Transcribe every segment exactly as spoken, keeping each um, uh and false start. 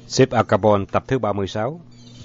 Ship Al Capone tập thứ ba mươi sáu.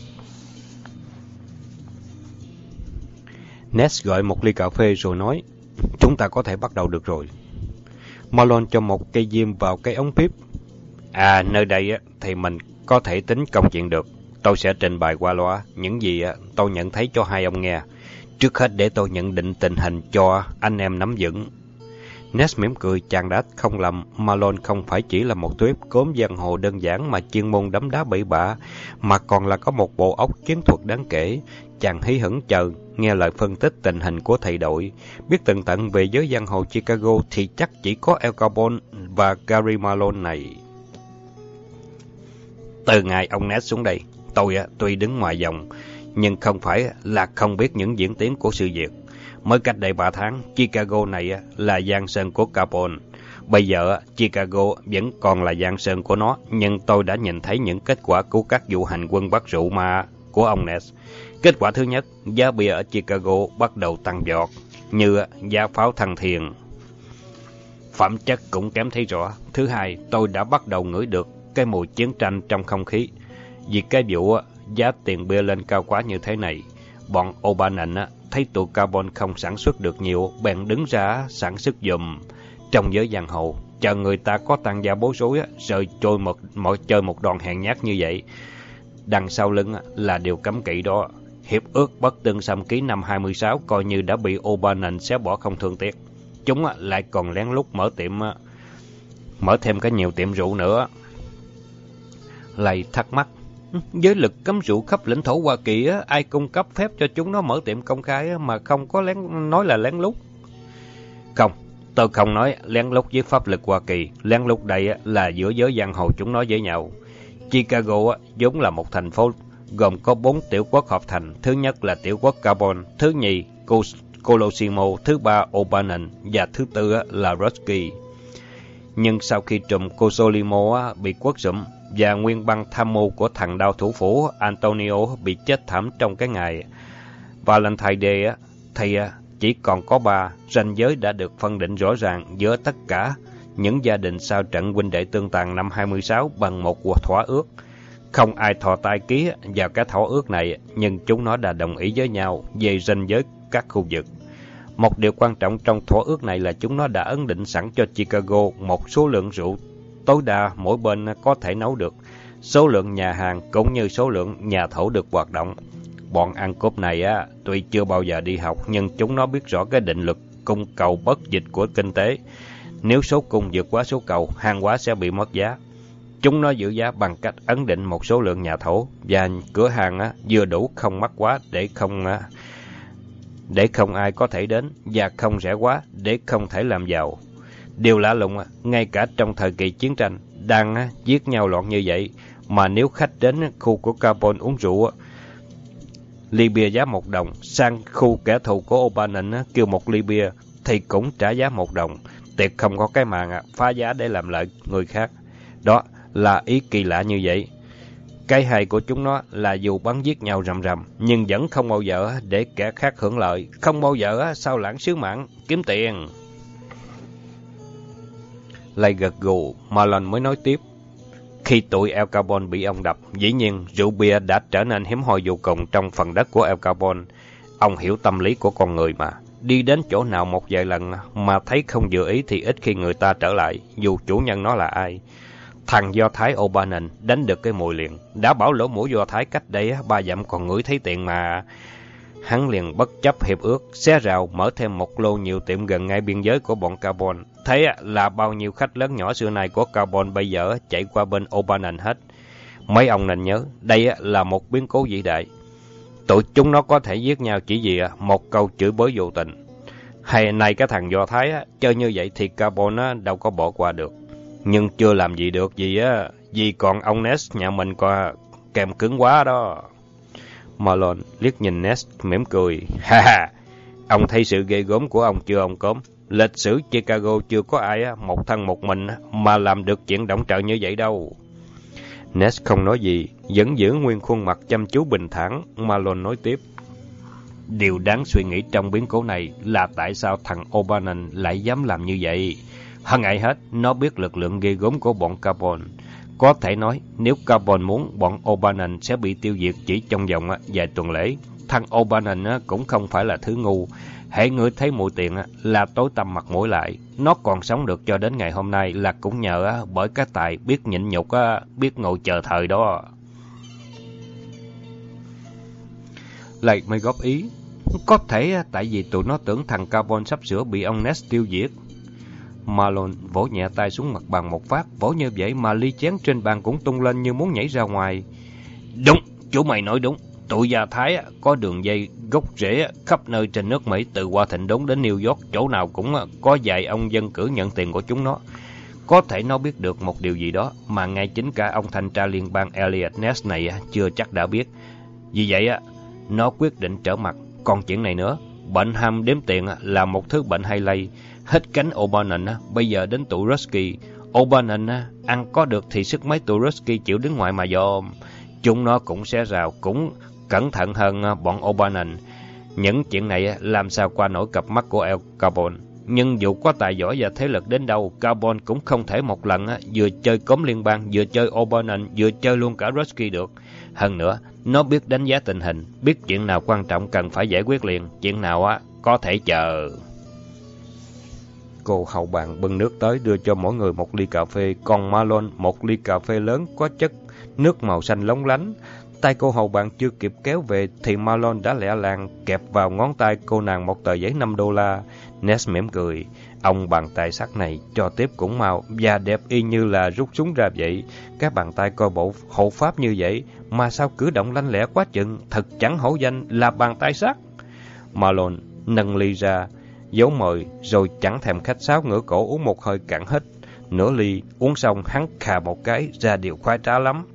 Ness gọi một ly cà phê rồi nói, chúng ta có thể bắt đầu được rồi. Marlon cho một cây diêm vào cái ống píp. À, nơi đây thì mình có thể tính công chuyện được. Tôi sẽ trình bày qua loa những gì tôi nhận thấy cho hai ông nghe. Trước hết để tôi nhận định tình hình cho anh em nắm vững. Ness mỉm cười chàng đã không lầm. Marlon không phải chỉ là một tuyếp cốm giang hồ đơn giản mà chuyên môn đấm đá bậy bạ, mà còn là có một bộ óc chiến thuật đáng kể. Chàng hí hửng chờ nghe lời phân tích tình hình của thầy đội. Biết tường tận về giới giang hồ Chicago thì chắc chỉ có Al Capone và Gary Marlon này. Từ ngày ông Ness xuống đây, tôi tuy đứng ngoài vòng, nhưng không phải là không biết những diễn tiến của sự việc. Mới cách đây ba tháng, Chicago này là giang sơn của Capone. Bây giờ, Chicago vẫn còn là giang sơn của nó, nhưng tôi đã nhìn thấy những kết quả của các vụ hành quân bắt rượu ma của ông Ness. Kết quả thứ nhất, giá bia ở Chicago bắt đầu tăng vọt, như giá pháo thăng thiền. Phẩm chất cũng kém thấy rõ. Thứ hai, tôi đã bắt đầu ngửi được cái mùi chiến tranh trong không khí. Vì cái vụ giá tiền bia lên cao quá như thế này, bọn O'Bannon thấy tụi Capone không sản xuất được nhiều, bèn đứng ra sản xuất giùm. Trong giới giang hồ, chờ người ta có tăng gia bối rối, rồi trôi một, mỗi chơi một đòn hèn nhát như vậy. Đằng sau lưng là điều cấm kỵ đó. Hiệp ước Bất Tương Xâm ký năm hai mươi sáu coi như đã bị O'Bannon xé bỏ không thương tiếc. Chúng lại còn lén lút mở tiệm, mở thêm cái nhiều tiệm rượu nữa. Lầy thắc mắc, với lực cấm rượu khắp lãnh thổ Hoa Kỳ, ai cung cấp phép cho chúng nó mở tiệm công khai mà không có lén nói là lén lút? Không, tôi không nói lén lút với pháp lực Hoa Kỳ. Lén lút đây là giữa giới giang hồ chúng nói với nhau. Chicago vốn là một thành phố gồm có bốn tiểu quốc hợp thành. Thứ nhất là tiểu quốc Capone, thứ nhì Colosimo, thứ ba O'Bannon và thứ tư là Rusky. Nhưng sau khi trùm Colosimo bị quất rụm và nguyên băng tham mưu của thằng đao thủ phủ Antonio bị chết thảm trong cái ngày Valentine Day, thì chỉ còn có ba, ranh giới đã được phân định rõ ràng giữa tất cả những gia đình sau trận huynh đệ tương tàn năm hai mươi sáu bằng một thỏa ước. Không ai thò tay ký vào cái thỏa ước này, nhưng chúng nó đã đồng ý với nhau về ranh giới các khu vực. Một điều quan trọng trong thỏa ước này là chúng nó đã ấn định sẵn cho Chicago một số lượng rượu tối đa mỗi bên có thể nấu được, số lượng nhà hàng cũng như số lượng nhà thổ được hoạt động. Bọn ăn cướp này á, tuy chưa bao giờ đi học, nhưng chúng nó biết rõ cái định luật cung cầu bất dịch của kinh tế. Nếu số cung vượt quá số cầu, hàng hóa sẽ bị mất giá. Chúng nó giữ giá bằng cách ấn định một số lượng nhà thổ và cửa hàng á, vừa đủ không mắc quá để không á, để không ai có thể đến, và không rẻ quá để không thể làm giàu. Điều lạ lùng, ngay cả trong thời kỳ chiến tranh đang giết nhau loạn như vậy, mà nếu khách đến khu của Capone uống rượu, ly bia giá một đồng, sang khu kẻ thù của O'Bannon kêu một ly bia thì cũng trả giá một đồng. Tuyệt không có cái màn phá giá để làm lợi người khác. Đó là ý kỳ lạ như vậy. Cái hay của chúng nó là dù bắn giết nhau rầm rầm, nhưng vẫn không bao giờ để kẻ khác hưởng lợi, không bao giờ sao lãng sứ mạng, kiếm tiền. Lại gật gù, Marlon mới nói tiếp. Khi tụi Al Capone bị ông đập, dĩ nhiên rượu bia đã trở nên hiếm hoi vô cùng trong phần đất của Al Capone. Ông hiểu tâm lý của con người mà. Đi đến chỗ nào một vài lần mà thấy không vừa ý thì ít khi người ta trở lại, dù chủ nhân nó là ai. Thằng Do Thái O'Bannon đánh được cái mùi liền. Đã bảo lỗ mũi Do Thái cách đây ba dặm còn ngửi thấy tiền mà. Hắn liền bất chấp hiệp ước, xé rào mở thêm một lô nhiều tiệm gần ngay biên giới của bọn Capone. Thế là bao nhiêu khách lớn nhỏ xưa nay của Capone bây giờ chạy qua bên O'Bannon hết. Mấy ông nên nhớ, đây là một biến cố vĩ đại. Tụi chúng nó có thể giết nhau chỉ vì một câu chửi bới vô tình. Hay này cái thằng Do Thái chơi như vậy thì Capone đâu có bỏ qua được. Nhưng chưa làm gì được gì á, vì còn ông Ness nhà mình có kèm cứng quá đó. Marlon liếc nhìn Ness mỉm cười. Ha ha, ông thấy sự ghê gớm của ông chưa ông Cốm? Lịch sử Chicago chưa có ai một thân một mình mà làm được chuyện động trời như vậy đâu. Ness không nói gì, vẫn giữ nguyên khuôn mặt chăm chú bình thản. Marlon nói tiếp. Điều đáng suy nghĩ trong biến cố này là tại sao thằng O'Bannon lại dám làm như vậy. Hơn ai hết, nó biết lực lượng ghê gớm của bọn Capone. Có thể nói, nếu Carbon muốn, bọn O'Bannon sẽ bị tiêu diệt chỉ trong vòng vài tuần lễ. Thằng O'Bannon cũng không phải là thứ ngu. Hễ ngửi thấy mùi tiền là tối tăm mặt mũi lại. Nó còn sống được cho đến ngày hôm nay là cũng nhờ bởi cái tài biết nhịn nhục, biết ngồi chờ thời đó. Lại mới góp ý. Có thể tại vì tụi nó tưởng thằng Carbon sắp sửa bị ông Ness tiêu diệt. Malone vỗ nhẹ tay xuống mặt bàn một phát, vỗ như vậy mà ly chén trên bàn cũng tung lên như muốn nhảy ra ngoài. Đúng, chú mày nói đúng. Tụi gia Thái có đường dây gốc rễ khắp nơi trên nước Mỹ, từ Washington đến New York, chỗ nào cũng có vài ông dân cử nhận tiền của chúng nó. Có thể nó biết được một điều gì đó mà ngay chính cả ông thanh tra liên bang Eliot Ness này chưa chắc đã biết. Vì vậy nó quyết định trở mặt. Còn chuyện này nữa, bệnh ham đếm tiền là một thứ bệnh hay lây. Hết cánh O'Bannon bây giờ đến tụi Rusky. O'Bannon ăn có được thì sức mấy tụi Rusky chịu đứng ngoài mà dòm. Chúng nó cũng sẽ rào, cũng cẩn thận hơn bọn O'Bannon. Những chuyện này làm sao qua nổi cặp mắt của El Carbon. Nhưng dù có tài giỏi và thế lực đến đâu, Carbon cũng không thể một lần vừa chơi cóm liên bang, vừa chơi O'Bannon, vừa chơi luôn cả Rusky được. Hơn nữa, nó biết đánh giá tình hình, biết chuyện nào quan trọng cần phải giải quyết liền, chuyện nào á có thể chờ. Cô hậu bàn bưng nước tới đưa cho mỗi người một ly cà phê, còn Malone một ly cà phê lớn có chất nước màu xanh lóng lánh. Tay cô hầu bàn chưa kịp kéo về thì Malone đã lẹ làng kẹp vào ngón tay cô nàng một tờ giấy năm đô la. Ness mỉm cười. Ông bàn tay sắt này cho tiếp cũng mau và đẹp y như là rút súng ra vậy. Các bàn tay coi bộ hộ pháp như vậy mà sao cử động lanh lẹ quá chừng, thật chẳng hổ danh là bàn tay sắt. Malone nâng ly ra, giấu mời rồi chẳng thèm khách sáo ngửa cổ uống một hơi cạn hết. Nửa ly uống xong hắn khà một cái ra điều khoái trá lắm.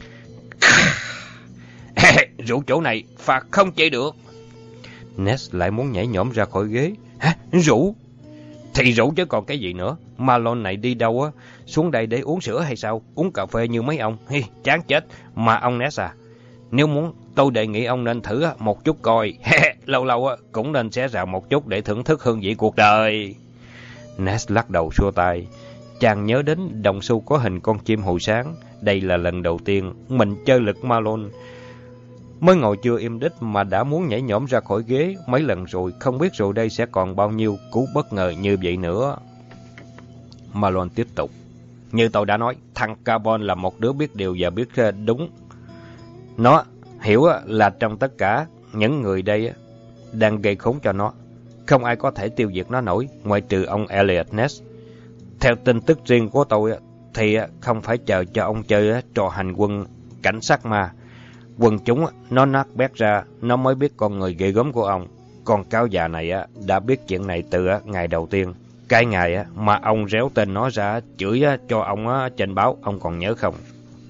Rượu chỗ này phạt không chê được. Ness lại muốn nhảy nhõm ra khỏi ghế. Hả? Rượu? Thì rượu chứ còn cái gì nữa. Malone này đi đâu á? Xuống đây để uống sữa hay sao? Uống cà phê như mấy ông? Hi, chán chết. Mà ông Ness à, nếu muốn tôi đề nghị ông nên thử một chút coi. Lâu lâu cũng nên xé rào một chút để thưởng thức hương vị cuộc đời. Ness lắc đầu xua tay. Chàng nhớ đến đồng xu có hình con chim hồi sáng. Đây là lần đầu tiên mình chơi lực Malone. Mới ngồi chưa im đít mà đã muốn nhảy nhõm ra khỏi ghế mấy lần rồi, không biết rồi đây sẽ còn bao nhiêu cú bất ngờ như vậy nữa. Malone tiếp tục. Như tôi đã nói, thằng Carbon là một đứa biết điều và biết đúng. Nó hiểu là trong tất cả những người đây đang gây khốn cho nó, không ai có thể tiêu diệt nó nổi ngoại trừ ông Eliot Ness. Theo tin tức riêng của tôi thì không phải chờ cho ông chơi trò hành quân cảnh sát mà. Quần chúng nó nát bét ra, nó mới biết con người ghê gớm của ông. Con cáo già này đã biết chuyện này từ ngày đầu tiên. Cái ngày mà ông réo tên nó ra chửi cho ông trên báo, ông còn nhớ không?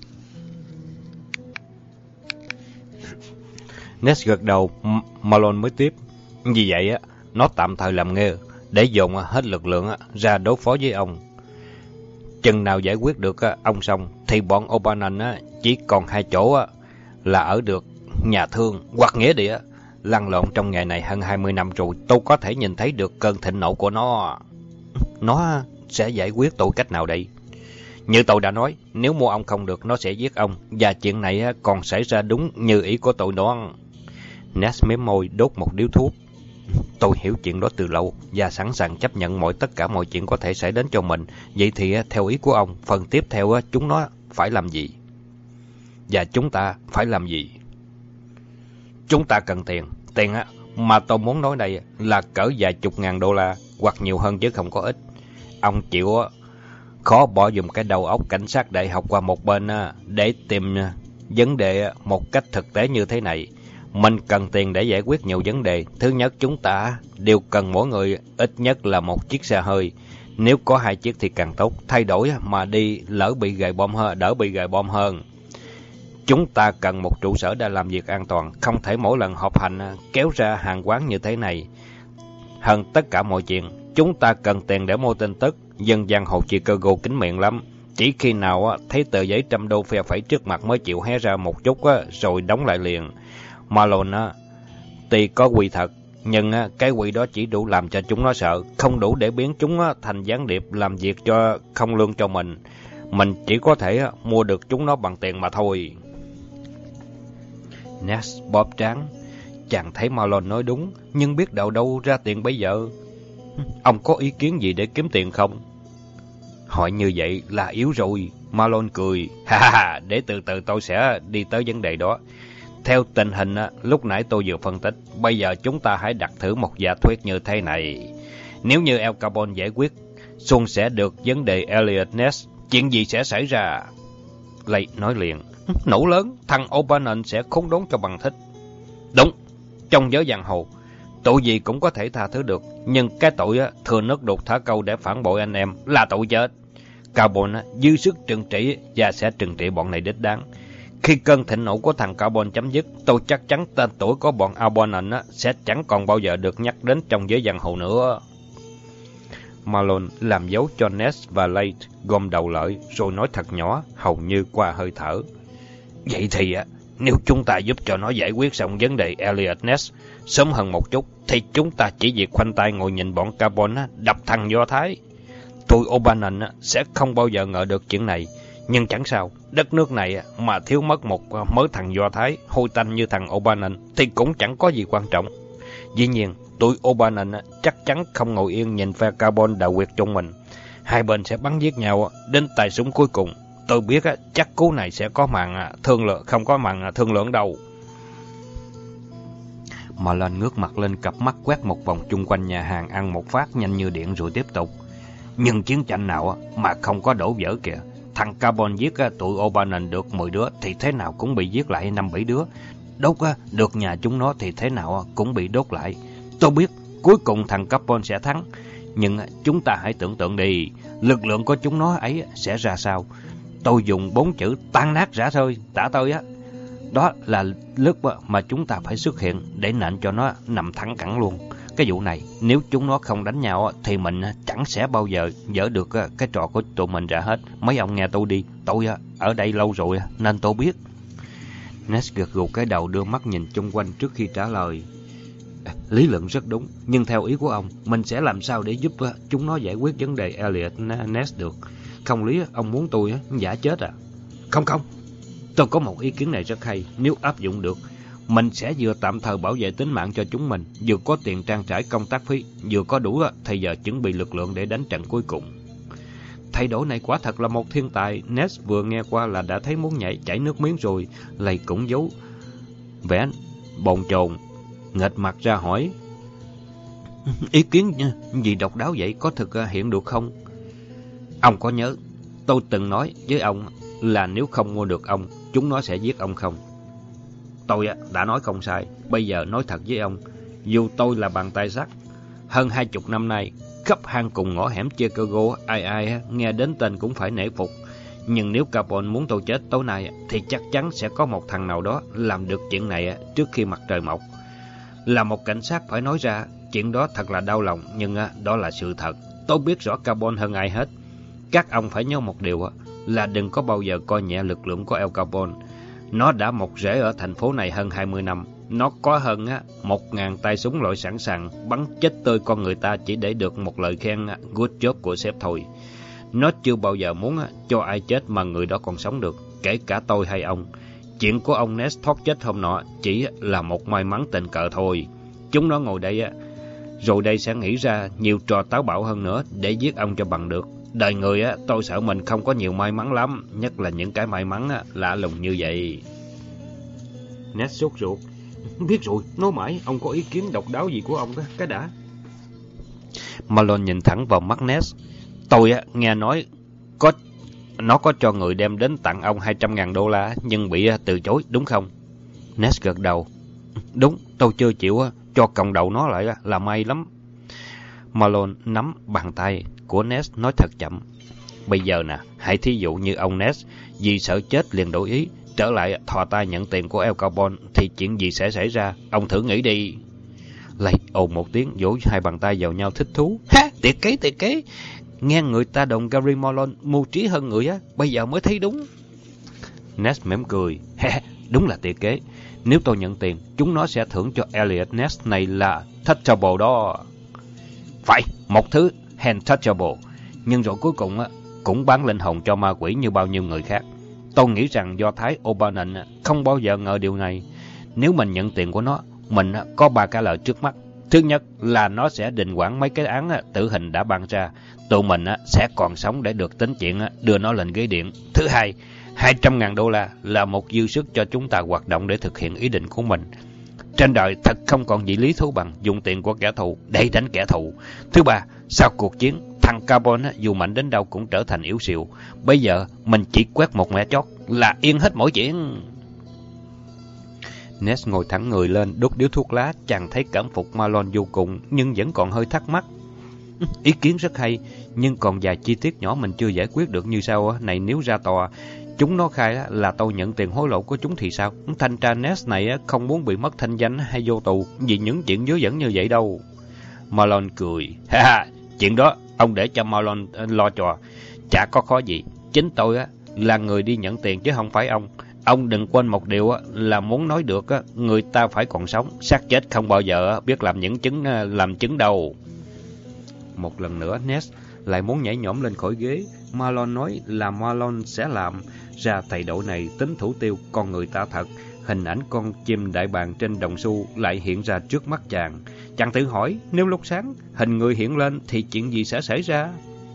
Ness gật đầu. Malone mới tiếp. Vì vậy nó tạm thời làm nghề để dồn hết lực lượng ra đối phó với ông. Chừng nào giải quyết được ông xong thì bọn O'Bannon chỉ còn hai chỗ là ở được nhà thương hoặc nghĩa địa. Lăn lộn trong nghề này hơn hai mươi năm rồi, tôi có thể nhìn thấy được cơn thịnh nộ của nó. Nó sẽ giải quyết tôi cách nào đây? Như tôi đã nói, nếu mua ông không được, nó sẽ giết ông. Và chuyện này còn xảy ra đúng như ý của tôi đoán. Ness mím môi đốt một điếu thuốc. Tôi hiểu chuyện đó từ lâu và sẵn sàng chấp nhận mọi tất cả mọi chuyện có thể xảy đến cho mình. Vậy thì theo ý của ông, phần tiếp theo chúng nó phải làm gì? Và chúng ta phải làm gì? Chúng ta cần tiền. Tiền á mà tôi muốn nói đây là cỡ vài chục ngàn đô la hoặc nhiều hơn chứ không có ít. Ông chịu khó bỏ dùm cái đầu óc cảnh sát đại học qua một bên để tìm vấn đề một cách thực tế như thế này. Mình cần tiền để giải quyết nhiều vấn đề. Thứ nhất, chúng ta đều cần mỗi người ít nhất là một chiếc xe hơi. Nếu có hai chiếc thì càng tốt. Thay đổi mà đi lỡ bị gài bom hơn, đỡ bị gài bom hơn. Chúng ta cần một trụ sở để làm việc an toàn, không thể mỗi lần họp hành kéo ra hàng quán như thế này. Hơn tất cả mọi chuyện, chúng ta cần tiền để mua tin tức. Dân giang hồ Chicago kín miệng lắm. Chỉ khi nào thấy tờ giấy trăm đô phe phẩy trước mặt mới chịu hé ra một chút rồi đóng lại liền. Malone tuy có quỷ thật, nhưng cái quỷ đó chỉ đủ làm cho chúng nó sợ, không đủ để biến chúng thành gián điệp làm việc cho không lương cho mình. Mình chỉ có thể mua được chúng nó bằng tiền mà thôi. Ness bóp trán. Chàng thấy Marlon nói đúng, nhưng biết đâu đâu ra tiền bây giờ. Ông có ý kiến gì để kiếm tiền không? Hỏi như vậy là yếu rồi. Marlon cười. Ha ha, để từ từ tôi sẽ đi tới vấn đề đó. Theo tình hình lúc nãy tôi vừa phân tích, bây giờ chúng ta hãy đặt thử một giả thuyết như thế này. Nếu như El Capone giải quyết, Xuân sẽ được vấn đề Elliot Ness, chuyện gì sẽ xảy ra? Lay nói liền. Nổ lớn, thằng O'Bannon sẽ khốn đốn cho bằng thích. Đúng, trong giới giang hồ, tội gì cũng có thể tha thứ được, nhưng cái tội á, thừa nước đục thả câu để phản bội anh em là tội chết. Carbon dư sức trừng trị và sẽ trừng trị bọn này đích đáng. Khi cơn thịnh nộ của thằng Carbon chấm dứt, tôi chắc chắn tên tuổi của bọn O'Bannon sẽ chẳng còn bao giờ được nhắc đến trong giới giang hồ nữa. Marlon làm dấu cho Ness và Late gom đầu lợi, rồi nói thật nhỏ, hầu như qua hơi thở. Vậy thì nếu chúng ta giúp cho nó giải quyết xong vấn đề Elliot Ness sớm hơn một chút, thì chúng ta chỉ việc khoanh tay ngồi nhìn bọn Carbon đập thằng Do Thái. Tụi O'Bannon sẽ không bao giờ ngờ được chuyện này, nhưng chẳng sao, đất nước này mà thiếu mất một mớ thằng Do Thái hôi tanh như thằng O'Bannon thì cũng chẳng có gì quan trọng. Dĩ nhiên, tụi O'Bannon chắc chắn không ngồi yên nhìn phe Carbon đào quyệt trong mình. Hai bên sẽ bắn giết nhau đến tay súng cuối cùng. Tôi biết chắc cú này sẽ có màn thương lượng, không có màn thương lượng đâu. Mà lên ngước mặt lên, cặp mắt quét một vòng chung quanh nhà hàng, ăn một phát nhanh như điện rồi tiếp tục. Nhưng chiến tranh nào mà không có đổ vỡ kìa. Thằng Carbon giết tụi O'Bannon được mười đứa thì thế nào cũng bị giết lại năm bảy đứa. Đốt được nhà chúng nó thì thế nào cũng bị đốt lại. Tôi biết cuối cùng thằng Carbon sẽ thắng, nhưng chúng ta hãy tưởng tượng đi, lực lượng của chúng nó ấy sẽ ra sao. Tôi dùng bốn chữ tan nát rã rơi, tả tơi á. Đó là lúc mà chúng ta phải xuất hiện để nện cho nó nằm thẳng cẳng luôn. Cái vụ này, nếu chúng nó không đánh nhau thì mình chẳng sẽ bao giờ dỡ được cái trò của tụi mình ra hết. Mấy ông nghe tôi đi, tôi ở đây lâu rồi nên tôi biết. Ness gật gù cái đầu, đưa mắt nhìn chung quanh trước khi trả lời. Lý luận rất đúng, nhưng theo ý của ông, mình sẽ làm sao để giúp chúng nó giải quyết vấn đề Elliot Ness được? Không lý ông muốn tôi giả chết à? Không không, tôi có một ý kiến này rất hay. Nếu áp dụng được, mình sẽ vừa tạm thời bảo vệ tính mạng cho chúng mình, vừa có tiền trang trải công tác phí, vừa có đủ thời giờ chuẩn bị lực lượng để đánh trận cuối cùng. Thay đổi này quả thật là một thiên tài. Ness vừa nghe qua là đã thấy muốn nhảy chảy nước miếng rồi. Lầy cũng giấu vẻ bồn chồn, nghệch mặt ra hỏi. Ý kiến gì độc đáo vậy, có thực hiện được không? Ông có nhớ tôi từng nói với ông là nếu không mua được ông, chúng nó sẽ giết ông không? Tôi đã nói không sai. Bây giờ nói thật với ông, dù tôi là bàn tay sắt, hơn hai chục năm nay, khắp hang cùng ngõ hẻm Chicago, ai ai nghe đến tên cũng phải nể phục. Nhưng nếu Capone muốn tôi chết tối nay, thì chắc chắn sẽ có một thằng nào đó làm được chuyện này trước khi mặt trời mọc. Là một cảnh sát phải nói ra, chuyện đó thật là đau lòng, nhưng đó là sự thật. Tôi biết rõ Capone hơn ai hết. Các ông phải nhớ một điều là đừng có bao giờ coi nhẹ lực lượng của El Capone. Nó đã mọc rễ ở thành phố này hơn hai mươi năm. Nó có hơn một ngàn tay súng loại sẵn sàng bắn chết tươi con người ta chỉ để được một lời khen good job của sếp thôi. Nó chưa bao giờ muốn cho ai chết mà người đó còn sống được, kể cả tôi hay ông. Chuyện của ông Ness thoát chết hôm nọ chỉ là một may mắn tình cờ thôi. Chúng nó ngồi đây rồi đây sẽ nghĩ ra nhiều trò táo bạo hơn nữa để giết ông cho bằng được. Đời người á, tôi sợ mình không có nhiều may mắn lắm, nhất là những cái may mắn á, lạ lùng như vậy. Ness sốt ruột. Biết rồi, nói mãi, ông có ý kiến độc đáo gì của ông đó, cái đã. Marlon nhìn thẳng vào mắt Ness. Tôi á, nghe nói có nó có cho người đem đến tặng ông hai trăm ngàn đô la, nhưng bị từ chối, đúng không? Ness gật đầu. Đúng, tôi chưa chịu cho còng đầu nó lại là may lắm. Marlon nắm bàn tay của Ness nói thật chậm. Bây giờ nè, hãy thí dụ như ông Ness vì sợ chết liền đổi ý, trở lại thò tay nhận tiền của El Capone, thì chuyện gì sẽ xảy ra? Ông thử nghĩ đi. Lại ồn một tiếng, vỗ hai bàn tay vào nhau thích thú. Ha, tiệt kế, tiệt kế. Nghe người ta đồn Gary Marlon mưu trí hơn người á, bây giờ mới thấy đúng. Ness mỉm cười. Ha, đúng là tiệt kế. Nếu tôi nhận tiền, chúng nó sẽ thưởng cho Elliot Ness này là touchable đó. Phải, một thứ handtouchable. Nhưng rồi cuối cùng á, cũng bán linh hồn cho ma quỷ như bao nhiêu người khác. Tôi nghĩ rằng Do Thái O'Bannon không bao giờ ngờ điều này. Nếu mình nhận tiền của nó, mình có ba cái lợi trước mắt. Thứ nhất là nó sẽ đình quản mấy cái án tử hình đã ban ra. Tụi mình sẽ còn sống để được tính chuyện đưa nó lên ghế điện. Thứ hai, hai trăm ngàn đô la là một dư sức cho chúng ta hoạt động để thực hiện ý định của mình. Trên đời thật không còn gì lý thú bằng dùng tiền của kẻ thù để đánh kẻ thù. Thứ ba, sau cuộc chiến, thằng Carbone dù mạnh đến đâu cũng trở thành yếu xìu. Bây giờ mình chỉ quét một mẻ chót là yên hết mọi chuyện. Ness ngồi thẳng người lên, đốt điếu thuốc lá. Chàng thấy cảm phục Marlon vô cùng, nhưng vẫn còn hơi thắc mắc. Ý kiến rất hay, nhưng còn vài chi tiết nhỏ mình chưa giải quyết được như sau. Này, nếu ra tòa, chúng nó khai là tôi nhận tiền hối lộ của chúng thì sao? Thanh tra Ness này không muốn bị mất thanh danh hay vô tù vì những chuyện dớ dẫn như vậy đâu. Marlon cười. Ha ha, chuyện đó ông để cho Marlon lo cho. Chả có khó gì. Chính tôi là người đi nhận tiền chứ không phải ông. Ông đừng quên một điều là muốn nói được người ta phải còn sống. Xác chết không bao giờ biết làm những chứng làm chứng đâu. Một lần nữa Ness lại muốn nhảy nhõm lên khỏi ghế. Marlon nói là Marlon sẽ làm ra thầy đội này tính thủ tiêu con người ta thật. Hình ảnh con chim đại bàng trên đồng xu lại hiện ra trước mắt chàng. Chàng tự hỏi, nếu lúc sáng hình người hiện lên thì chuyện gì sẽ xảy ra?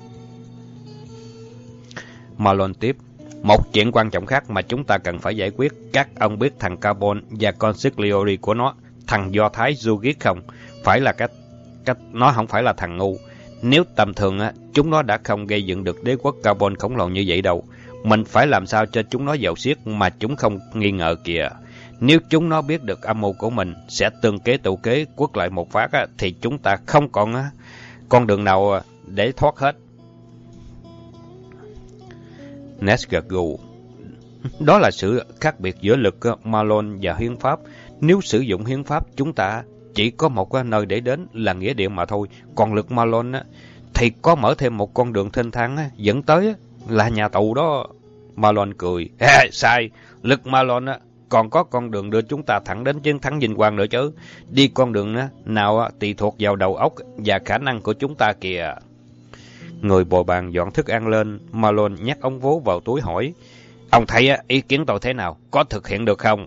Marlon tiếp. Một chuyện quan trọng khác mà chúng ta cần phải giải quyết. Các ông biết thằng Carbone và con Sigliori của nó, thằng Do Thái Zugit không? Phải là cách, cách nó không phải là thằng ngu. Nếu tầm thường á, chúng nó đã không gây dựng được đế quốc Carbone khổng lồ như vậy đâu. Mình phải làm sao cho chúng nó giàu xiết mà chúng không nghi ngờ kìa. Nếu chúng nó biết được âm mưu của mình sẽ tương kế tự kế quất lại một phát á, thì chúng ta không còn á, con đường nào để thoát hết. Ness gật gù. Đó là sự khác biệt giữa lực Marlon và hiến pháp. Nếu sử dụng hiến pháp, chúng ta chỉ có một nơi để đến là nghĩa địa mà thôi. Còn lực Marlon á, thì có mở thêm một con đường thênh thang á, dẫn tới á, là nhà tù đó. Marlon cười. À, sai, lực Marlon á, còn có con đường đưa chúng ta thẳng đến chiến thắng vinh quang nữa chứ. Đi con đường á, nào á, tùy thuộc vào đầu óc và khả năng của chúng ta kìa. Người bồi bàn dọn thức ăn lên. Marlon nhét ống vố vào túi hỏi. Ông thấy á, ý kiến tôi thế nào? Có thực hiện được không?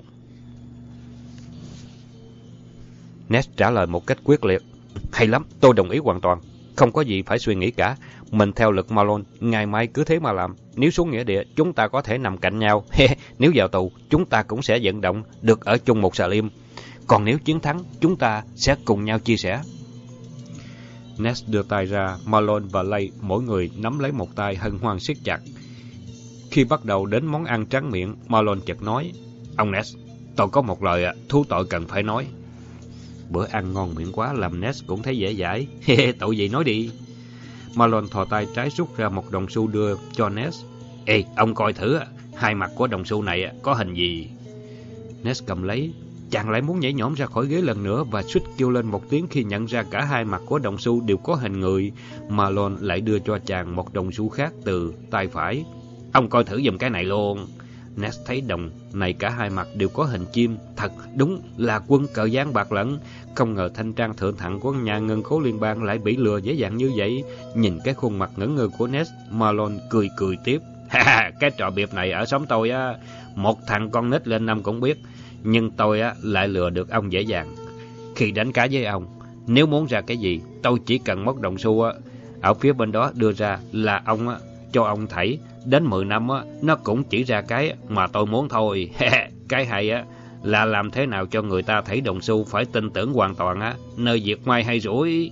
Ness trả lời một cách quyết liệt. Hay lắm, tôi đồng ý hoàn toàn. Không có gì phải suy nghĩ cả. Mình theo lực Marlon, ngày mai cứ thế mà làm. Nếu xuống nghĩa địa, chúng ta có thể nằm cạnh nhau. Nếu vào tù, chúng ta cũng sẽ vận động được ở chung một xà lim. Còn nếu chiến thắng, chúng ta sẽ cùng nhau chia sẻ. Ness đưa tay ra, Marlon và Lay mỗi người nắm lấy một tay hân hoan siết chặt. Khi bắt đầu đến món ăn tráng miệng, Marlon chợt nói. Ông Ness, tôi có một lời thú tội cần phải nói. Bữa ăn ngon miệng quá làm Ness cũng thấy dễ dãi. Tội gì nói đi. Marlon thò tay trái rút ra một đồng xu đưa cho Ness. Ê, ông coi thử, hai mặt của đồng xu này có hình gì? Ness cầm lấy. Chàng lại muốn nhảy nhõm ra khỏi ghế lần nữa và suýt kêu lên một tiếng khi nhận ra cả hai mặt của đồng xu đều có hình người. Marlon lại đưa cho chàng một đồng xu khác từ tay phải. Ông coi thử giùm cái này luôn. Ness thấy đồng này cả hai mặt đều có hình chim. Thật đúng là quân cờ gián bạc lẫn. Không ngờ thanh trang thượng thặng của nhà ngân khố liên bang lại bị lừa dễ dàng như vậy. Nhìn cái khuôn mặt ngẩn ngơ của Ness, Marlon cười cười tiếp. Ha, cái trò biệp này ở xóm tôi á, một thằng con nít lên năm cũng biết. Nhưng tôi á lại lừa được ông dễ dàng. Khi đánh cá với ông, nếu muốn ra cái gì, tôi chỉ cần móc đồng xu á ở phía bên đó đưa ra là ông á cho ông thảy. Đến mười năm á, nó cũng chỉ ra cái mà tôi muốn thôi. Cái hay á là làm thế nào cho người ta thấy đồng xu phải tin tưởng hoàn toàn á, nơi việc may hay rủi.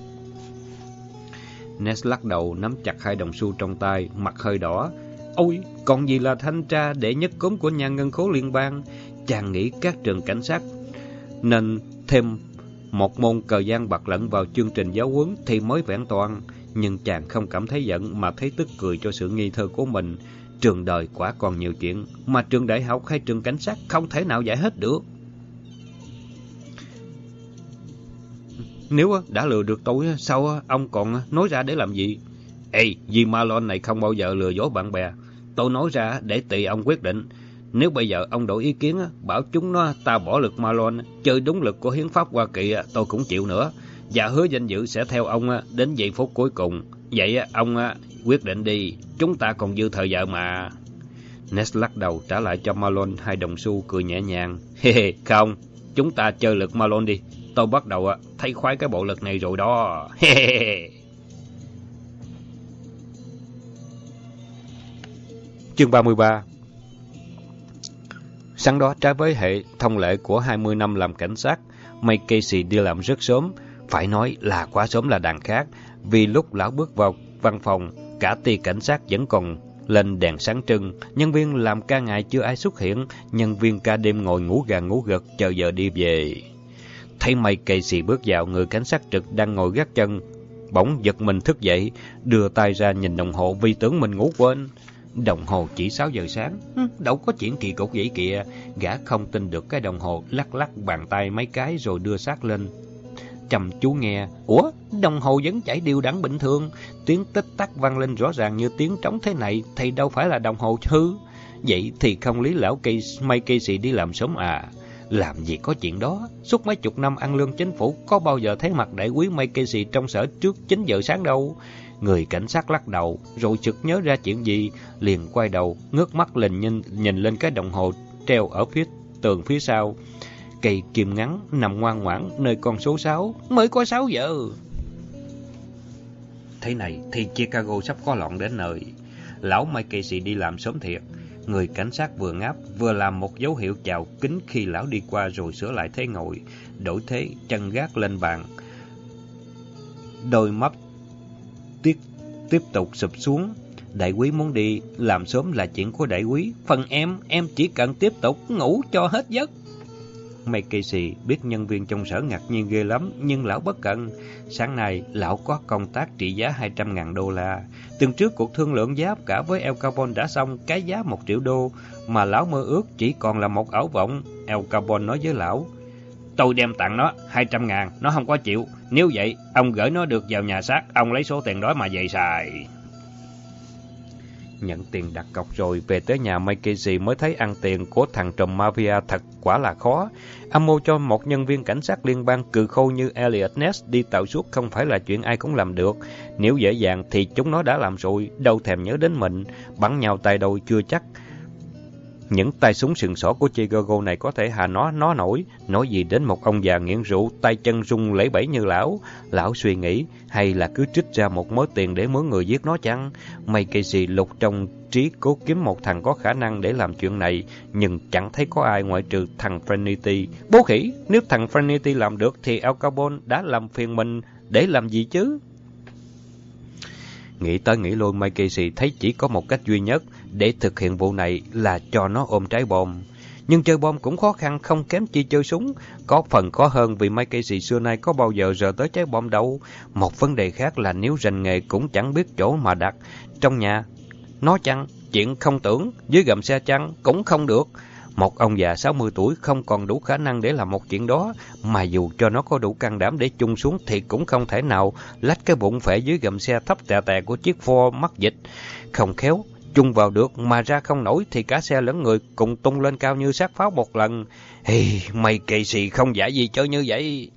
Ness lắc đầu nắm chặt hai đồng xu trong tay, mặt hơi đỏ. Ôi, còn gì là thanh tra đệ nhất cốm của nhà ngân khố liên bang. Chàng nghĩ các trường cảnh sát nên thêm một môn cờ giang bạc lẫn vào chương trình giáo huấn thì mới vẹn toàn. Nhưng chàng không cảm thấy giận mà thấy tức cười cho sự nghi thơ của mình. Trường đời quả còn nhiều chuyện mà trường đại học hay trường cảnh sát không thể nào giải hết được. Nếu đã lừa được tôi, sao ông còn nói ra để làm gì? Ê, vì Marlon này không bao giờ lừa dối bạn bè. Tôi nói ra để tùy ông quyết định. Nếu bây giờ ông đổi ý kiến, bảo chúng nó ta bỏ lực Marlon, chơi đúng lực của hiến pháp Hoa Kỳ, tôi cũng chịu nữa. Và hứa danh dự sẽ theo ông đến giây phút cuối cùng. Vậy ông quyết định đi, chúng ta còn dư thời giờ mà. Ness lắc đầu trả lại cho Malone hai đồng xu, cười nhẹ nhàng. Hê không, chúng ta chơi lực Malone đi. Tôi bắt đầu thấy khoái cái bộ lực này rồi đó. Chương ba mươi ba. Sáng đó, trái với hệ thông lệ của hai mươi năm làm cảnh sát, Mike Casey đi làm rất sớm. Phải nói là quá sớm là đằng khác, vì lúc lão bước vào văn phòng, cả ty cảnh sát vẫn còn lên đèn sáng trưng. Nhân viên làm ca ngày chưa ai xuất hiện, nhân viên ca đêm ngồi ngủ gà ngủ gật chờ giờ đi về. Thấy Mike Casey bước vào, người cảnh sát trực đang ngồi gác chân bỗng giật mình thức dậy, đưa tay ra nhìn đồng hồ vì tưởng mình ngủ quên. Đồng hồ chỉ sáu giờ sáng, đâu có chuyện kỳ cục vậy kìa. Gã không tin được cái đồng hồ, lắc lắc bàn tay mấy cái rồi đưa sát lên chăm chú nghe. Ủa, đồng hồ vẫn chạy đều đặn bình thường. Tiếng tích tắc vang lên rõ ràng như tiếng trống thế này thì đâu phải là đồng hồ hư. Vậy thì không lý lão Mike Casey đi làm sớm à? Làm gì có chuyện đó. Suốt mấy chục năm ăn lương chính phủ, có bao giờ thấy mặt đại quý Mike Casey trong sở trước chín giờ sáng đâu. Người cảnh sát lắc đầu, rồi chợt nhớ ra chuyện gì, liền quay đầu, ngước mắt lên nhìn, nhìn lên cái đồng hồ treo ở phía tường phía sau. Cây kim ngắn nằm ngoan ngoãn nơi con số sáu, mới có sáu giờ. Thế này thì Chicago sắp có loạn đến nơi. Lão Mike Casey đi làm sớm thiệt. Người cảnh sát vừa ngáp, vừa làm một dấu hiệu chào kính khi lão đi qua rồi sửa lại thế ngồi, đổi thế, chân gác lên bàn. Đôi mắt tiếp, tiếp tục sụp xuống. Đại quý muốn đi, làm sớm là chuyện của đại quý. Phần em, em chỉ cần tiếp tục ngủ cho hết giấc. Mike Casey biết nhân viên trong sở ngạc nhiên ghê lắm, nhưng lão bất cẩn. Sáng nay, lão có công tác trị giá hai trăm ngàn đô la. Tuần trước cuộc thương lượng giá cả với El Capone đã xong, cái giá một triệu đô, mà lão mơ ước chỉ còn là một ảo vọng. El Capone nói với lão, tôi đem tặng nó hai trăm ngàn, nó không có chịu. Nếu vậy, ông gửi nó được vào nhà xác, ông lấy số tiền đó mà về xài. Nhận tiền đặt cọc rồi, về tới nhà Mike Casey mới thấy ăn tiền của thằng trùm mafia thật quả là khó. Âm mưu cho một nhân viên cảnh sát liên bang cừ khô như Elliot Ness đi tàu suốt không phải là chuyện ai cũng làm được. Nếu dễ dàng thì chúng nó đã làm rồi, đâu thèm nhớ đến mình. Bắn nhau tay đôi chưa chắc những tay súng sừng sỏ của Chicago này có thể hạ nó nó nổi. Nói gì đến một ông già nghiện rượu, tay chân rung lẩy bẩy như lão. Lão suy nghĩ, hay là cứ trích ra một mớ tiền để mướn người giết nó chăng? Mike Casey lục trong trí cố kiếm một thằng có khả năng để làm chuyện này, nhưng chẳng thấy có ai ngoại trừ thằng Frenity. Bố khỉ, nếu thằng Frenity làm được thì El Capone đã làm phiền mình để làm gì chứ? Nghĩ tới nghĩ lui, Mike Casey thấy chỉ có một cách duy nhất để thực hiện vụ này là cho nó ôm trái bom. Nhưng chơi bom cũng khó khăn không kém chi chơi súng. Có phần khó hơn vì Mike Casey xưa nay có bao giờ rờ tới trái bom đâu. Một vấn đề khác là nếu rành nghề cũng chẳng biết chỗ mà đặt. Trong nhà, nó chăng? Chuyện không tưởng. Dưới gầm xe chăng? Cũng không được. Một ông già sáu mươi tuổi không còn đủ khả năng để làm một chuyện đó. Mà dù cho nó có đủ can đảm để chung xuống thì cũng không thể nào lách cái bụng phệ dưới gầm xe thấp tè tè của chiếc Ford mắc dịch. Không khéo chung vào được mà ra không nổi thì cả xe lẫn người cùng tung lên cao như sát pháo một lần. Hey, Mike Casey không giả gì chơi như vậy.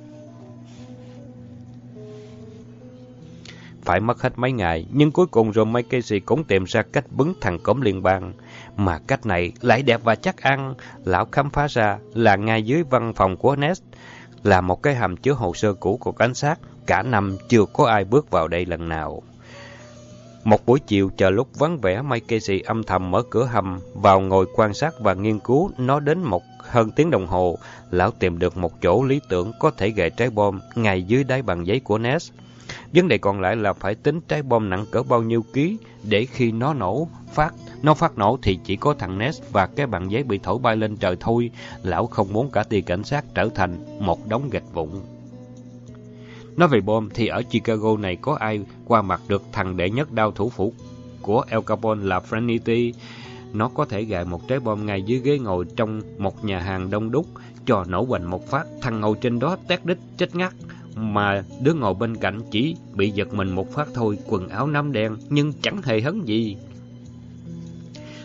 Phải mất hết mấy ngày, nhưng cuối cùng rồi Mike Casey cũng tìm ra cách bứng thằng cóm liên bang. Mà cách này lại đẹp và chắc ăn. Lão khám phá ra là ngay dưới văn phòng của Ness là một cái hầm chứa hồ sơ cũ của cảnh sát. Cả năm chưa có ai bước vào đây lần nào. Một buổi chiều chờ lúc vắng vẻ, Mike Casey âm thầm mở cửa hầm vào ngồi quan sát và nghiên cứu nó đến một hơn tiếng đồng hồ. Lão tìm được một chỗ lý tưởng có thể gài trái bom ngay dưới đáy bằng giấy của Ness. Vấn đề còn lại là phải tính trái bom nặng cỡ bao nhiêu ký để khi nó nổ phát nó phát nổ thì chỉ có thằng Ness và cái bằng giấy bị thổi bay lên trời thôi. Lão không muốn cả ty cảnh sát trở thành một đống gạch vụn. Nói về bom thì ở Chicago này có ai qua mặt được thằng đệ nhất đao thủ phủ của El Capone là Frenity. Nó có thể gài một trái bom ngay dưới ghế ngồi trong một nhà hàng đông đúc, cho nổ hoành một phát, thằng ngồi trên đó tét đít chết ngắt, mà đứa ngồi bên cạnh chỉ bị giật mình một phát thôi, quần áo nám đen nhưng chẳng hề hấn gì.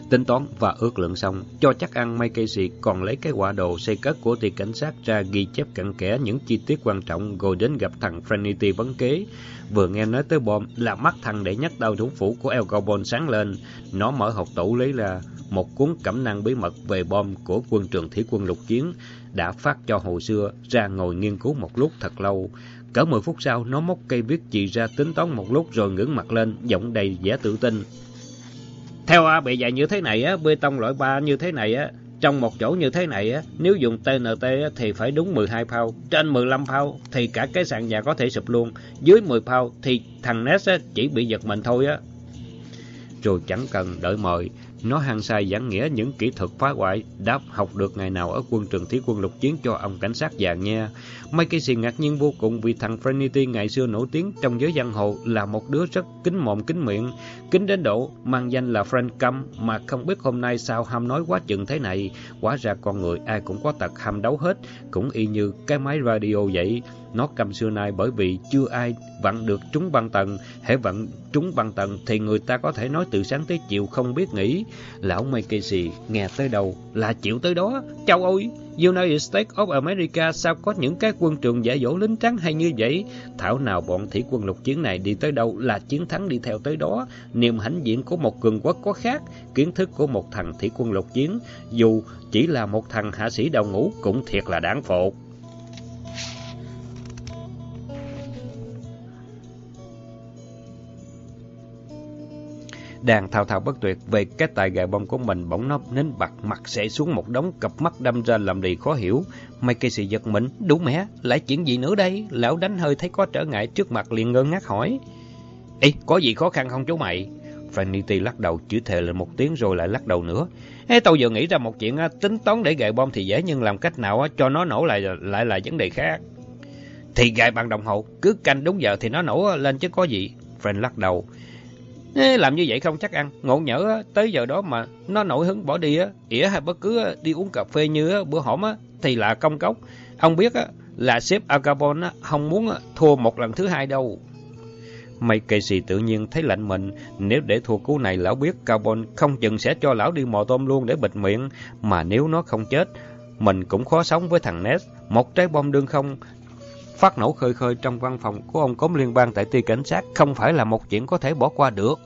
Tính toán và ước lượng xong, cho chắc ăn Mike Casey còn lấy cái quả đồ xây cất của ty cảnh sát ra ghi chép cặn kẽ những chi tiết quan trọng rồi đến gặp thằng Trinity vấn kế. Vừa nghe nói tới bom là mắt thằng để nhắc đau thủ phủ của El Capone sáng lên. Nó mở hộp tủ lấy ra một cuốn cẩm nang bí mật về bom của quân trường thủy quân lục chiến, đã phát cho hồi xưa, ra ngồi nghiên cứu một lúc thật lâu. Cỡ mười phút sau, nó móc cây viết chì ra tính toán một lúc rồi ngẩng mặt lên, giọng đầy vẻ tự tin. Theo A bề dày như thế này á, bê tông loại ba như thế này á, trong một chỗ như thế này á, nếu dùng tê en tê á, thì phải đúng mười hai pound, trên mười lăm pound thì cả cái sàn nhà có thể sụp luôn, dưới mười pound thì thằng Ness á, chỉ bị giật mình thôi á. Rồi chẳng cần đợi mời, nó hăng say giảng nghĩa những kỹ thuật phá hoại đã học được ngày nào ở quân trường thủy quân lục chiến cho ông cảnh sát già nghe. Mike Casey ngạc nhiên vô cùng vì thằng Trinity ngày xưa nổi tiếng trong giới giang hồ là một đứa rất kín mồm kín miệng, kín đến độ mang danh là Frank Căm, mà không biết hôm nay sao ham nói quá chừng thế này. Hóa ra con người ai cũng có tật ham đấu hết, cũng y như cái máy radio vậy. Nó câm xưa nay bởi vì chưa ai vặn được trúng băng tần, hễ vặn trúng băng tần thì người ta có thể nói từ sáng tới chiều không biết nghỉ. Lão Mike Casey nghe tới đâu là chịu tới đó. Châu ơi, United States of America sao có những cái quân trường dạy dỗ lính trắng hay như vậy? Thảo nào bọn thủy quân lục chiến này đi tới đâu là chiến thắng đi theo tới đó. Niềm hãnh diện của một cường quốc có khác, kiến thức của một thằng thủy quân lục chiến, dù chỉ là một thằng hạ sĩ đầu ngũ cũng thiệt là đáng phục. Đang thao thao bất tuyệt về cái tài gài bom của mình, bỗng nó nín bặt, mặt xệ xuống một đống, cặp mắt đâm ra làm đi khó hiểu. Mike Casey giật mình, đủ mẹ, lại chuyện gì nữa đây? Lão đánh hơi thấy có trở ngại trước mặt liền ngơ ngác hỏi. Ê, có gì khó khăn không chú mày? Trinity lắc đầu chửi thề lên một tiếng rồi lại lắc đầu nữa. Ê, tôi vừa nghĩ ra một chuyện, tính toán để gài bom thì dễ, nhưng làm cách nào cho nó nổ lại lại là vấn đề khác. Thì gài bằng đồng hồ, cứ canh đúng giờ thì nó nổ lên chứ có gì. Frank lắc đầu. Ê, làm như vậy không chắc ăn, ngộ nhỡ tới giờ đó mà nó nổi hứng bỏ đi á, ỉa hay bất cứ đi uống cà phê như bữa hổm á, thì là công cốc. Ông biết á, là sếp Al Capone không muốn thua một lần thứ hai đâu. Mike Casey tự nhiên thấy lạnh mình, nếu để thua cú này lão biết Capone không chừng sẽ cho lão đi mò tôm luôn để bịt miệng, mà nếu nó không chết, mình cũng khó sống với thằng Ness. Một trái bom đương không phát nổ khơi khơi trong văn phòng của ông cốm liên bang tại ty cảnh sát không phải là một chuyện có thể bỏ qua được.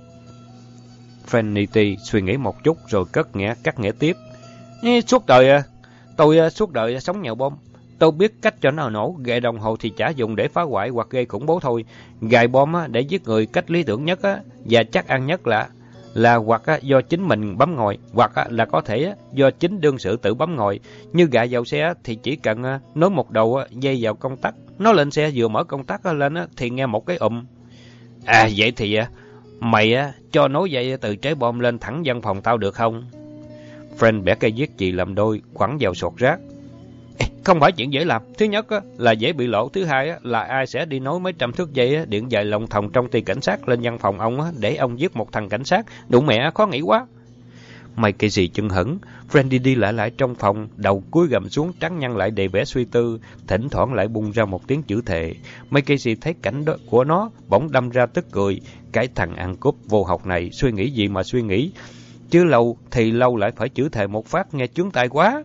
Trinity suy nghĩ một chút rồi cất nghĩa cắt nghĩa tiếp. Ê, suốt đời à, tôi suốt đời sống nhờ bom. Tôi biết cách cho nó nổ, gậy đồng hồ thì chả dùng để phá hoại hoặc gây khủng bố thôi. Gài bom để giết người cách lý tưởng nhất và chắc ăn nhất là là hoặc do chính mình bấm ngồi, hoặc là có thể do chính đương sự tự bấm ngồi. Như gài vào xe thì chỉ cần nối một đầu dây vào công tắc, nó lên xe vừa mở công tắc lên thì nghe một cái ụm. À vậy thì mày cho nối dây từ trái bom lên thẳng văn phòng tao được không? Friend bẻ cây viết chì làm đôi, quẳng vào sọt rác. Ê, không phải chuyện dễ làm. Thứ nhất là dễ bị lộ. Thứ hai là ai sẽ đi nối mấy trăm thước dây điện dài lòng thòng trong ty cảnh sát lên văn phòng ông để ông giết một thằng cảnh sát. Đủ mẹ, khó nghĩ quá. Mày cái gì chân hững. Friend đi đi lại lại trong phòng, đầu cúi gầm xuống, trắng nhăn lại đầy vẻ suy tư, thỉnh thoảng lại bung ra một tiếng chửi thề. Mike Casey thấy cảnh đó của nó bỗng đâm ra tức cười. Cái thằng ăn cúp vô học này suy nghĩ gì mà suy nghĩ, chứ lâu thì lâu lại phải chửi thề một phát nghe chướng tai quá.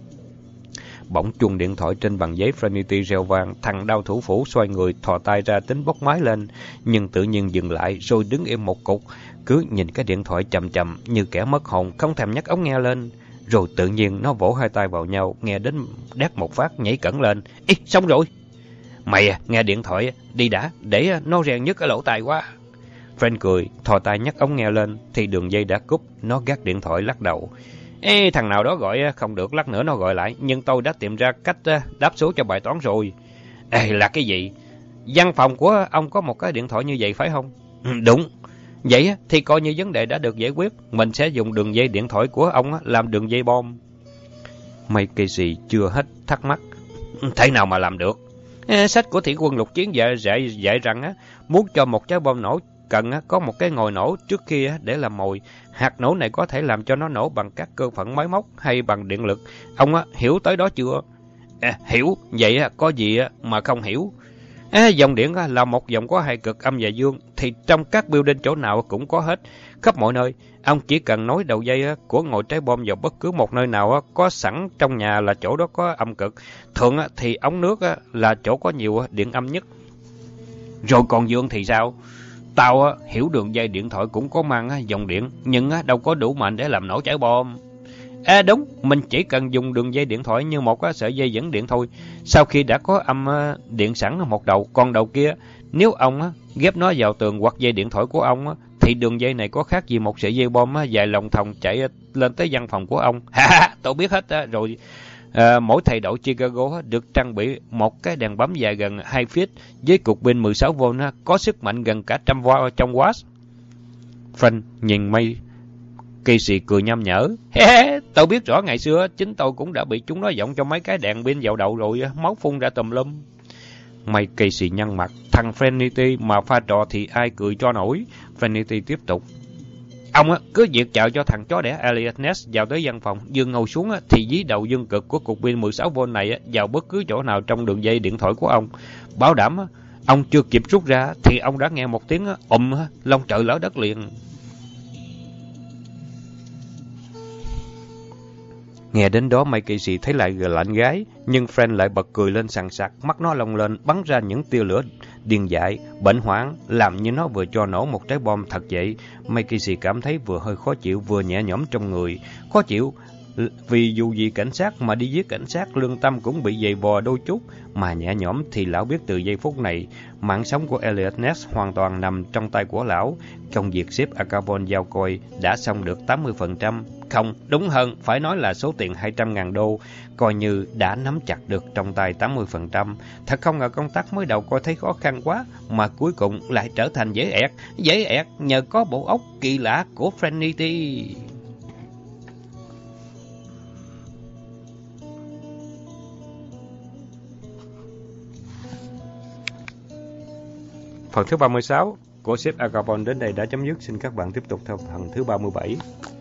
Bỗng chuông điện thoại trên bằng giấy Trinity reo vang, thằng đao thủ phủ xoay người thò tay ra tính bốc máy lên, nhưng tự nhiên dừng lại rồi đứng im một cục, cứ nhìn cái điện thoại chầm chầm như kẻ mất hồn, không thèm nhấc ống nghe lên. Rồi tự nhiên nó vỗ hai tay vào nhau, nghe đến đét một phát nhảy cẩn lên. Ê, xong rồi. Mày à, nghe điện thoại đi đã, để nó rèn nhất cái lỗ tai quá. Frank cười, thò tay nhấc ống nghe lên thì đường dây đã cúp, nó gác điện thoại lắc đầu. Ê, thằng nào đó gọi không được, lát nữa nó gọi lại, nhưng tôi đã tìm ra cách đáp số cho bài toán rồi. Ê, là cái gì? Văn phòng của ông có một cái điện thoại như vậy phải không? Ừ, đúng. Vậy thì coi như vấn đề đã được giải quyết, mình sẽ dùng đường dây điện thoại của ông làm đường dây bom. Mike Casey chưa hết thắc mắc. Thế nào mà làm được? Ê, sách của thủy quân lục chiến dạy, dạy, dạy rằng á, muốn cho một trái bom nổ cần có một cái ngòi nổ trước kia để làm mồi. Hạt nổ này có thể làm cho nó nổ bằng các cơ phận máy móc hay bằng điện lực. Ông hiểu tới đó chưa? À, hiểu, vậy có gì mà không hiểu? À, dòng điện là một dòng có hai cực âm và dương, thì trong các building chỗ nào cũng có hết, khắp mọi nơi. Ông chỉ cần nối đầu dây của ngồi trái bom vào bất cứ một nơi nào có sẵn trong nhà là chỗ đó có âm cực. Thường thì ống nước là chỗ có nhiều điện âm nhất. Rồi còn dương thì sao? Tao hiểu đường dây điện thoại cũng có mang dòng điện, nhưng đâu có đủ mạnh để làm nổ trái bom. À đúng, mình chỉ cần dùng đường dây điện thoại như một sợi dây dẫn điện thôi. Sau khi đã có âm điện sẵn một đầu, còn đầu kia, nếu ông ghép nó vào tường hoặc dây điện thoại của ông, thì đường dây này có khác gì một sợi dây bom dài lòng thòng chạy lên tới văn phòng của ông. Ha, tôi biết hết rồi. À, mỗi thay đổi Chicago được trang bị một cái đèn bấm dài gần hai feet với cục pin mười sáu vôn có sức mạnh gần cả trăm trong watt. Frank nhìn May Casey cười nham nhở. Tôi biết rõ ngày xưa chính tôi cũng đã bị chúng nó giọng cho mấy cái đèn pin vào đầu rồi, máu phun ra tùm lum. May Casey nhăn mặt. Thằng Frenity mà pha trò thì ai cười cho nổi. Frenity tiếp tục. Ông cứ việc chào cho thằng chó đẻ Elliot Ness vào tới văn phòng, vừa ngồi xuống thì dí đầu dương cực của cục pin mười sáu vôn này vào bất cứ chỗ nào trong đường dây điện thoại của ông. Bảo đảm ông chưa kịp rút ra thì ông đã nghe một tiếng ùm long trời lở đất liền. Nghe đến đó May Casey thấy lại lạnh gáy, nhưng Frank lại bật cười lên sằng sặc, mắt nó long lên bắn ra những tia lửa điên dại, bệnh hoạn, làm như nó vừa cho nổ một trái bom thật vậy. May Casey cảm thấy vừa hơi khó chịu vừa nhẹ nhõm trong người. Khó chịu vì dù gì cảnh sát mà đi giết cảnh sát, lương tâm cũng bị dày vò đôi chút, mà nhẹ nhõm thì lão biết từ giây phút này mạng sống của Elliot Ness hoàn toàn nằm trong tay của lão. Công việc xếp Al Capone giao coi đã xong được tám mươi phần trăm, không, đúng hơn phải nói là số tiền hai trăm ngàn đô, coi như đã nắm chặt được trong tay tám mươi phần trăm. Thật không ngờ công tác mới đầu coi thấy khó khăn quá, mà cuối cùng lại trở thành dễ ẹt, dễ ẹt nhờ có bộ óc kỳ lạ của Frenity. Phần thứ ba mươi sáu của sếp Al Capone đến đây đã chấm dứt. Xin các bạn tiếp tục theo phần thứ ba mươi bảy.